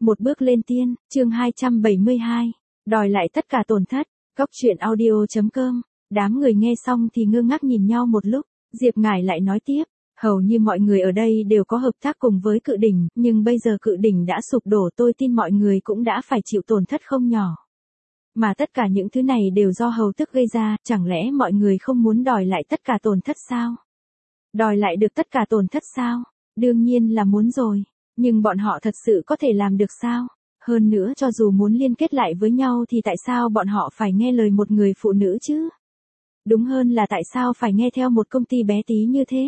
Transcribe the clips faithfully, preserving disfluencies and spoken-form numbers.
Một bước lên tiên, chương hai trăm bảy mươi hai. Đòi lại tất cả tổn thất. Góc truyện audio chấm com. Đám người nghe xong thì ngơ ngác nhìn nhau một lúc, Diệp Ngải lại nói tiếp, hầu như mọi người ở đây đều có hợp tác cùng với Cự Đỉnh, nhưng bây giờ Cự Đỉnh đã sụp đổ, tôi tin mọi người cũng đã phải chịu tổn thất không nhỏ. Mà tất cả những thứ này đều do Hầu Tước gây ra, chẳng lẽ mọi người không muốn đòi lại tất cả tổn thất sao? Đòi lại được tất cả tổn thất sao? Đương nhiên là muốn rồi. Nhưng bọn họ thật sự có thể làm được sao? Hơn nữa cho dù muốn liên kết lại với nhau thì tại sao bọn họ phải nghe lời một người phụ nữ chứ? Đúng hơn là tại sao phải nghe theo một công ty bé tí như thế?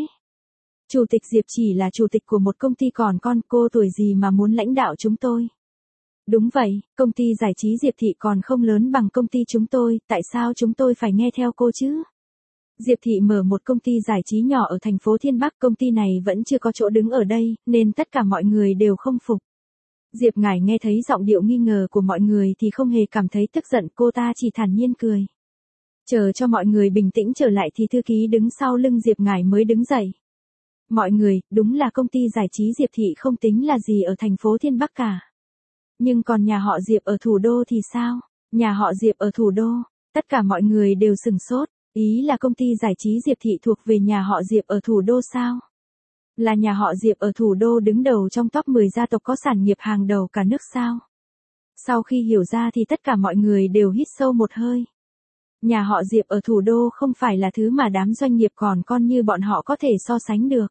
Chủ tịch Diệp chỉ là chủ tịch của một công ty còn con, cô tuổi gì mà muốn lãnh đạo chúng tôi? Đúng vậy, công ty giải trí Diệp Thị còn không lớn bằng công ty chúng tôi, tại sao chúng tôi phải nghe theo cô chứ? Diệp Thị mở một công ty giải trí nhỏ ở thành phố Thiên Bắc, công ty này vẫn chưa có chỗ đứng ở đây, nên tất cả mọi người đều không phục. Diệp Ngải nghe thấy giọng điệu nghi ngờ của mọi người thì không hề cảm thấy tức giận, cô ta chỉ thản nhiên cười. Chờ cho mọi người bình tĩnh trở lại thì thư ký đứng sau lưng Diệp Ngải mới đứng dậy. Mọi người, đúng là công ty giải trí Diệp Thị không tính là gì ở thành phố Thiên Bắc cả. Nhưng còn nhà họ Diệp ở thủ đô thì sao? Nhà họ Diệp ở thủ đô, tất cả mọi người đều sửng sốt. Ý là công ty giải trí Diệp Thị thuộc về nhà họ Diệp ở thủ đô sao? Là nhà họ Diệp ở thủ đô đứng đầu trong top mười gia tộc có sản nghiệp hàng đầu cả nước sao? Sau khi hiểu ra thì tất cả mọi người đều hít sâu một hơi. Nhà họ Diệp ở thủ đô không phải là thứ mà đám doanh nghiệp còn con như bọn họ có thể so sánh được.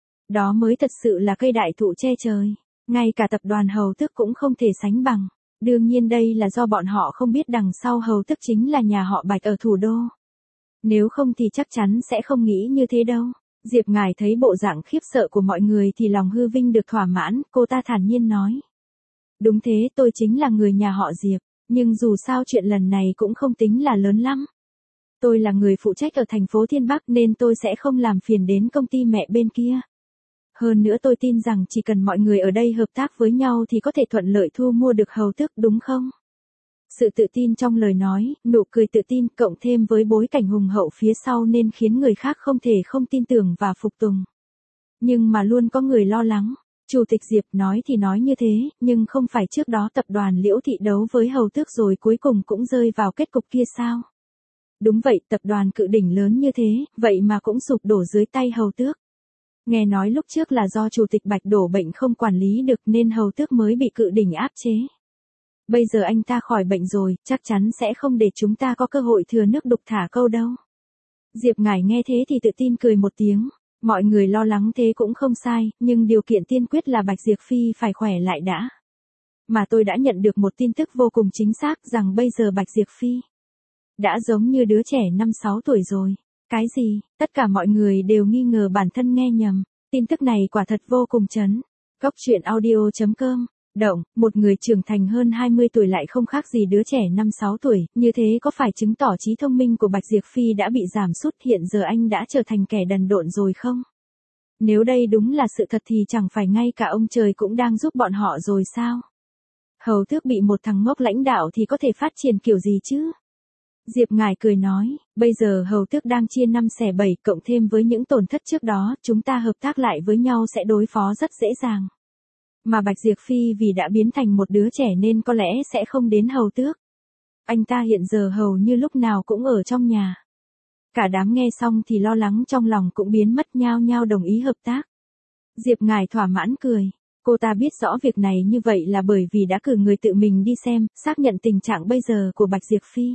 Đó mới thật sự là cây đại thụ che trời. Ngay cả tập đoàn Hầu Tước cũng không thể sánh bằng. Đương nhiên đây là do bọn họ không biết đằng sau Hầu Tước chính là nhà họ Bạch ở thủ đô. Nếu không thì chắc chắn sẽ không nghĩ như thế đâu. Diệp Ngải thấy bộ dạng khiếp sợ của mọi người thì lòng hư vinh được thỏa mãn, cô ta thản nhiên nói. Đúng thế, tôi chính là người nhà họ Diệp, nhưng dù sao chuyện lần này cũng không tính là lớn lắm. Tôi là người phụ trách ở thành phố Thiên Bắc nên tôi sẽ không làm phiền đến công ty mẹ bên kia. Hơn nữa tôi tin rằng chỉ cần mọi người ở đây hợp tác với nhau thì có thể thuận lợi thu mua được Hầu Tước, đúng không? Sự tự tin trong lời nói, nụ cười tự tin cộng thêm với bối cảnh hùng hậu phía sau nên khiến người khác không thể không tin tưởng và phục tùng. Nhưng mà luôn có người lo lắng. Chủ tịch Diệp nói thì nói như thế, nhưng không phải trước đó tập đoàn Liễu Thị đấu với Hầu Tước rồi cuối cùng cũng rơi vào kết cục kia sao? Đúng vậy, tập đoàn Cự Đỉnh lớn như thế, vậy mà cũng sụp đổ dưới tay Hầu Tước. Nghe nói lúc trước là do chủ tịch Bạch đổ bệnh không quản lý được nên Hầu Tước mới bị Cự Đỉnh áp chế. Bây giờ anh ta khỏi bệnh rồi, chắc chắn sẽ không để chúng ta có cơ hội thừa nước đục thả câu đâu. Diệp Ngải nghe thế thì tự tin cười một tiếng. Mọi người lo lắng thế cũng không sai, nhưng điều kiện tiên quyết là Bạch Diệp Phi phải khỏe lại đã. Mà tôi đã nhận được một tin tức vô cùng chính xác rằng bây giờ Bạch Diệp Phi đã giống như đứa trẻ năm sáu tuổi rồi. Cái gì? Tất cả mọi người đều nghi ngờ bản thân nghe nhầm. Tin tức này quả thật vô cùng chấn. Góc truyện audio chấm com. Động, một người trưởng thành hơn hai mươi tuổi lại không khác gì đứa trẻ năm sáu tuổi, như thế có phải chứng tỏ trí thông minh của Bạch Diệp Phi đã bị giảm sút, hiện giờ anh đã trở thành kẻ đần độn rồi không? Nếu đây đúng là sự thật thì chẳng phải ngay cả ông trời cũng đang giúp bọn họ rồi sao? Hầu Tước bị một thằng ngốc lãnh đạo thì có thể phát triển kiểu gì chứ? Diệp Ngải cười nói, bây giờ Hầu Tước đang chia năm xẻ bảy, cộng thêm với những tổn thất trước đó, chúng ta hợp tác lại với nhau sẽ đối phó rất dễ dàng. Mà Bạch Diệp Phi vì đã biến thành một đứa trẻ nên có lẽ sẽ không đến Hầu Tước. Anh ta hiện giờ hầu như lúc nào cũng ở trong nhà. Cả đám nghe xong thì lo lắng trong lòng cũng biến mất, nhao nhao đồng ý hợp tác. Diệp Ngải thỏa mãn cười. Cô ta biết rõ việc này như vậy là bởi vì đã cử người tự mình đi xem, xác nhận tình trạng bây giờ của Bạch Diệp Phi.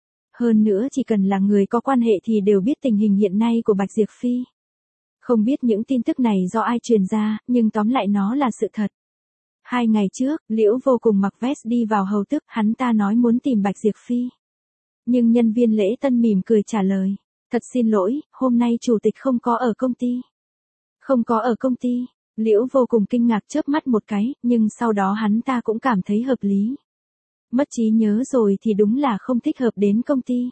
Hơn nữa chỉ cần là người có quan hệ thì đều biết tình hình hiện nay của Bạch Diệp Phi. Không biết những tin tức này do ai truyền ra, nhưng tóm lại nó là sự thật. Hai ngày trước, Liễu Vô Cùng mặc vest đi vào Hầu Tước, hắn ta nói muốn tìm Bạch Diệp Phi. Nhưng nhân viên lễ tân mỉm cười trả lời, thật xin lỗi, hôm nay chủ tịch không có ở công ty. Không có ở công ty, Liễu Vô Cùng kinh ngạc chớp mắt một cái, nhưng sau đó hắn ta cũng cảm thấy hợp lý. Mất trí nhớ rồi thì đúng là không thích hợp đến công ty.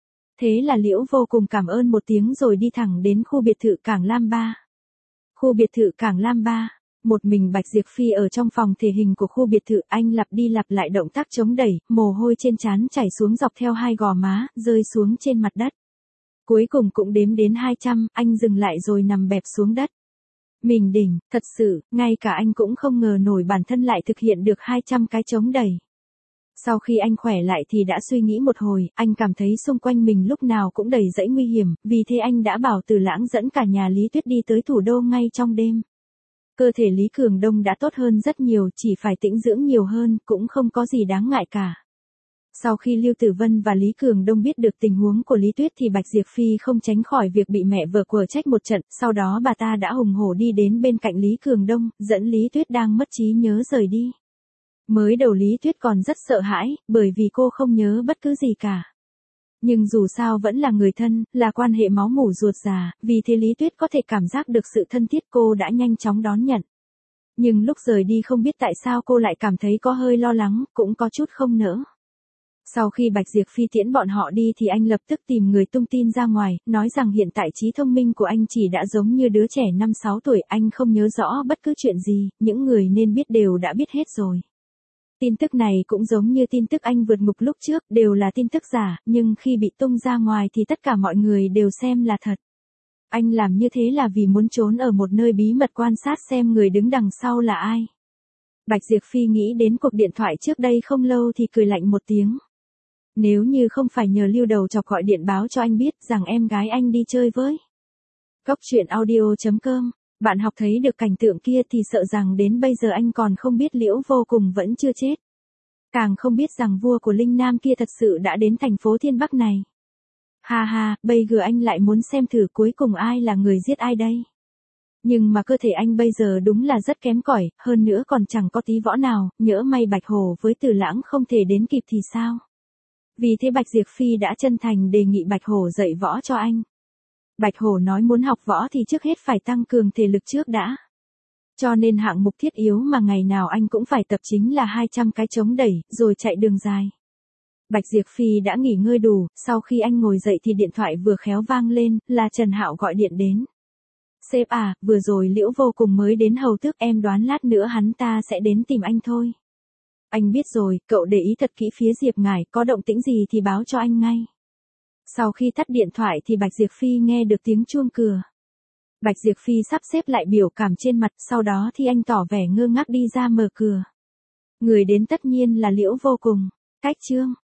Thế là Liễu Vô Cùng cảm ơn một tiếng rồi đi thẳng đến khu biệt thự Cảng Lam Ba. Khu biệt thự Cảng Lam Ba. Một mình Bạch Diệp Phi ở trong phòng thể hình của khu biệt thự, anh lặp đi lặp lại động tác chống đẩy, mồ hôi trên trán chảy xuống dọc theo hai gò má, rơi xuống trên mặt đất. Cuối cùng cũng đếm đến hai trăm, anh dừng lại rồi nằm bẹp xuống đất. Mình đỉnh, thật sự, ngay cả anh cũng không ngờ nổi bản thân lại thực hiện được hai trăm cái chống đẩy. Sau khi anh khỏe lại thì đã suy nghĩ một hồi, anh cảm thấy xung quanh mình lúc nào cũng đầy rẫy nguy hiểm, vì thế anh đã bảo Từ Lãng dẫn cả nhà Lý Tuyết đi tới thủ đô ngay trong đêm. Cơ thể Lý Cường Đông đã tốt hơn rất nhiều, chỉ phải tĩnh dưỡng nhiều hơn, cũng không có gì đáng ngại cả. Sau khi Lưu Tử Vân và Lý Cường Đông biết được tình huống của Lý Tuyết thì Bạch Diệp Phi không tránh khỏi việc bị mẹ vợ quở trách một trận, sau đó bà ta đã hùng hổ đi đến bên cạnh Lý Cường Đông, dẫn Lý Tuyết đang mất trí nhớ rời đi. Mới đầu Lý Tuyết còn rất sợ hãi, bởi vì cô không nhớ bất cứ gì cả. Nhưng dù sao vẫn là người thân, là quan hệ máu mủ ruột già, vì thế Lý Tuyết có thể cảm giác được sự thân thiết, cô đã nhanh chóng đón nhận. Nhưng lúc rời đi không biết tại sao cô lại cảm thấy có hơi lo lắng, cũng có chút không nỡ. Sau khi Bạch Diệp Phi tiễn bọn họ đi thì anh lập tức tìm người tung tin ra ngoài, nói rằng hiện tại trí thông minh của anh chỉ đã giống như đứa trẻ năm sáu tuổi, anh không nhớ rõ bất cứ chuyện gì, những người nên biết đều đã biết hết rồi. Tin tức này cũng giống như tin tức anh vượt ngục lúc trước, đều là tin tức giả, nhưng khi bị tung ra ngoài thì tất cả mọi người đều xem là thật. Anh làm như thế là vì muốn trốn ở một nơi bí mật quan sát xem người đứng đằng sau là ai. Bạch Diệp Phi nghĩ đến cuộc điện thoại trước đây không lâu thì cười lạnh một tiếng. Nếu như không phải nhờ Lưu Đầu Chọc gọi điện báo cho anh biết rằng em gái anh đi chơi với Cốc truyện audio chấm com, bạn học thấy được cảnh tượng kia thì sợ rằng đến bây giờ anh còn không biết Liễu Vô Cùng vẫn chưa chết. Càng không biết rằng vua của Linh Nam kia thật sự đã đến thành phố Thiên Bắc này. Ha ha, bây giờ anh lại muốn xem thử cuối cùng ai là người giết ai đây. Nhưng mà cơ thể anh bây giờ đúng là rất kém cỏi, hơn nữa còn chẳng có tí võ nào, nhỡ may Bạch Hổ với Từ Lãng không thể đến kịp thì sao? Vì thế Bạch Diệp Phi đã chân thành đề nghị Bạch Hổ dạy võ cho anh. Bạch Hổ nói muốn học võ thì trước hết phải tăng cường thể lực trước đã. Cho nên hạng mục thiết yếu mà ngày nào anh cũng phải tập chính là hai trăm cái chống đẩy, rồi chạy đường dài. Bạch Diệp Phi đã nghỉ ngơi đủ, sau khi anh ngồi dậy thì điện thoại vừa khéo vang lên, là Trần Hạo gọi điện đến. Sếp à, vừa rồi Liễu Vô Cùng mới đến hầu tước, em đoán lát nữa hắn ta sẽ đến tìm anh thôi. Anh biết rồi, cậu để ý thật kỹ phía Diệp Ngải, có động tĩnh gì thì báo cho anh ngay. Sau khi tắt điện thoại thì Bạch Diệp Phi nghe được tiếng chuông cửa. Bạch Diệp Phi sắp xếp lại biểu cảm trên mặt, sau đó thì anh tỏ vẻ ngơ ngác đi ra mở cửa. Người đến tất nhiên là Liễu Vô Cùng. Cách chương